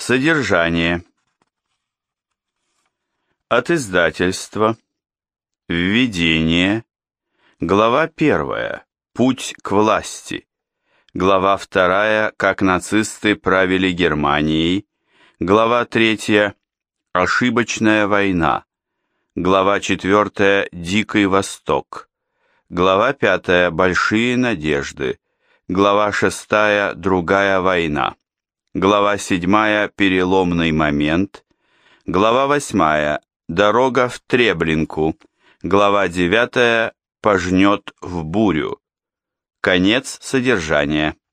Содержание. От издательства. Введение. Глава 1. Путь к власти. Глава 2. Как нацисты правили Германией. Глава 3. Ошибочная война. Глава 4. Дикий Восток. Глава 5. Большие надежды. Глава 6. Другая война. Глава 7. Переломный момент. Глава 8. Дорога в Треблинку. Глава 9. Пожнет в бурю. Конец содержания.